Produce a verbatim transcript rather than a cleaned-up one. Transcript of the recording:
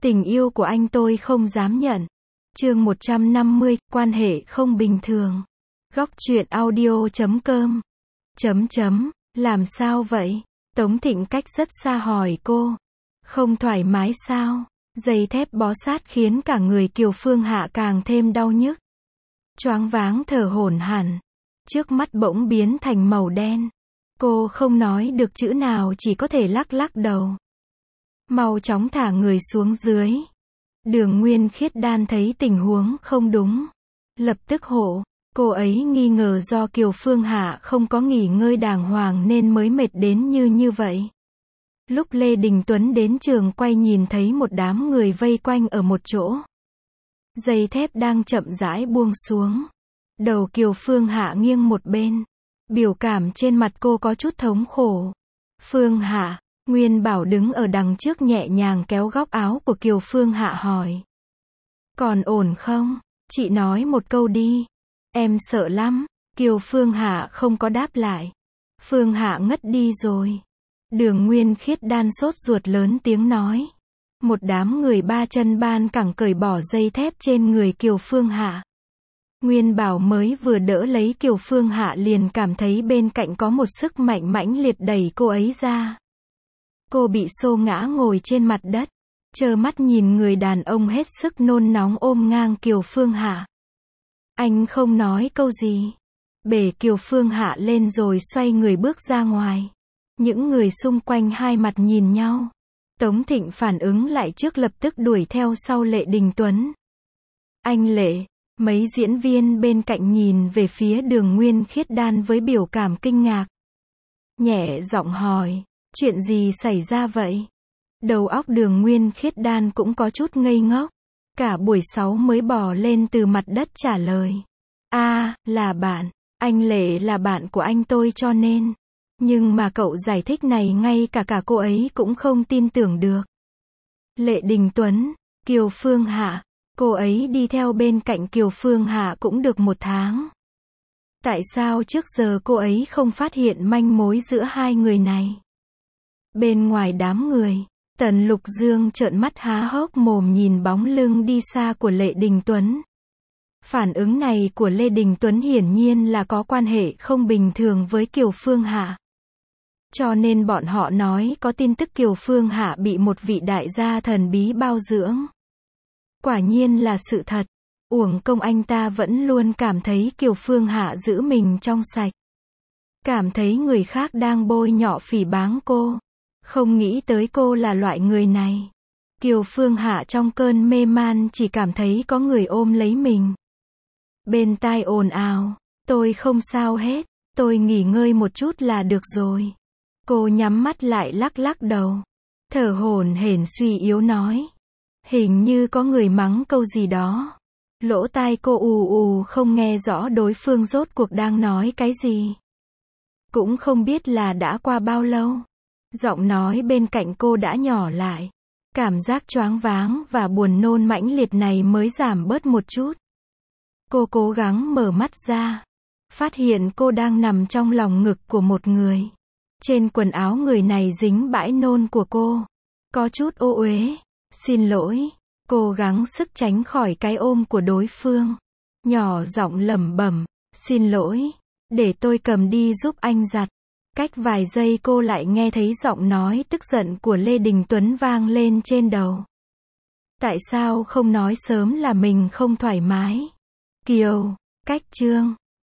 Tình yêu của anh tôi không dám nhận. Chương một trăm năm mươi, quan hệ không bình thường. Góc truyện audio chấm com. Chấm chấm, làm sao vậy? Tống Thịnh cách rất xa hỏi cô. Không thoải mái sao? Dây thép bó sát khiến cả người Kiều Phương Hạ càng thêm đau nhức. Choáng váng thở hổn hển. Trước mắt bỗng biến thành màu đen. Cô không nói được chữ nào, chỉ có thể lắc lắc đầu. Mau chóng thả người xuống dưới. Đường Nguyên Khiết Đan thấy tình huống không đúng, lập tức hộ. Cô ấy nghi ngờ do Kiều Phương Hạ không có nghỉ ngơi đàng hoàng nên mới mệt đến như như vậy. Lúc Lê Đình Tuấn đến trường quay nhìn thấy một đám người vây quanh ở một chỗ. Dây thép đang chậm rãi buông xuống. Đầu Kiều Phương Hạ nghiêng một bên. Biểu cảm trên mặt cô có chút thống khổ. Phương Hạ, Nguyên Bảo đứng ở đằng trước nhẹ nhàng kéo góc áo của Kiều Phương Hạ hỏi. Còn ổn không? Chị nói một câu đi. Em sợ lắm. Kiều Phương Hạ không có đáp lại. Phương Hạ ngất đi rồi. Đường Nguyên Khiết Đan sốt ruột lớn tiếng nói. Một đám người ba chân ban cẳng cởi bỏ dây thép trên người Kiều Phương Hạ. Nguyên Bảo mới vừa đỡ lấy Kiều Phương Hạ liền cảm thấy bên cạnh có một sức mạnh mãnh liệt đẩy cô ấy ra. Cô bị xô ngã ngồi trên mặt đất, trơ mắt nhìn người đàn ông hết sức nôn nóng ôm ngang Kiều Phương Hạ. Anh không nói câu gì, bể Kiều Phương Hạ lên rồi xoay người bước ra ngoài. Những người xung quanh hai mặt nhìn nhau. Tống Thịnh phản ứng lại trước, lập tức đuổi theo sau Lệ Đình Tuấn. Anh Lệ, mấy diễn viên bên cạnh nhìn về phía Đường Nguyên Khiết Đan với biểu cảm kinh ngạc. Nhẹ giọng hỏi, chuyện gì xảy ra vậy? Đầu óc Đường Nguyên Khiết Đan cũng có chút ngây ngốc. Cả buổi sáu mới bò lên từ mặt đất trả lời. A, à, là bạn. Anh Lệ là bạn của anh tôi cho nên. Nhưng mà cậu giải thích này ngay cả cả cô ấy cũng không tin tưởng được. Lệ Đình Tuấn, Kiều Phương Hạ. Cô ấy đi theo bên cạnh Kiều Phương Hạ cũng được một tháng. Tại sao trước giờ cô ấy không phát hiện manh mối giữa hai người này? Bên ngoài đám người, Tần Lục Dương trợn mắt há hốc mồm nhìn bóng lưng đi xa của Lệ Đình Tuấn. Phản ứng này của Lê Đình Tuấn hiển nhiên là có quan hệ không bình thường với Kiều Phương Hạ. Cho nên bọn họ nói có tin tức Kiều Phương Hạ bị một vị đại gia thần bí bao dưỡng. Quả nhiên là sự thật. Uổng công anh ta vẫn luôn cảm thấy Kiều Phương Hạ giữ mình trong sạch. Cảm thấy người khác đang bôi nhọ phỉ báng cô. Không nghĩ tới cô là loại người này. Kiều Phương Hạ trong cơn mê man chỉ cảm thấy có người ôm lấy mình. Bên tai ồn ào. Tôi không sao hết. Tôi nghỉ ngơi một chút là được rồi. Cô nhắm mắt lại lắc lắc đầu. Thở hổn hển suy yếu nói. Hình như có người mắng câu gì đó. Lỗ tai cô ù ù không nghe rõ đối phương rốt cuộc đang nói cái gì. Cũng không biết là đã qua bao lâu. Giọng nói bên cạnh cô đã nhỏ lại. Cảm giác choáng váng và buồn nôn mãnh liệt này mới giảm bớt một chút. Cô cố gắng mở mắt ra. Phát hiện cô đang nằm trong lòng ngực của một người. Trên quần áo người này dính bãi nôn của cô. Có chút ô uế. Xin lỗi. Cố gắng sức tránh khỏi cái ôm của đối phương. Nhỏ giọng lẩm bẩm. Xin lỗi. Để tôi cầm đi giúp anh giặt. Cách vài giây cô lại nghe thấy giọng nói tức giận của Lê Đình Tuấn vang lên trên đầu. Tại sao không nói sớm là mình không thoải mái? Kiều, cách chương.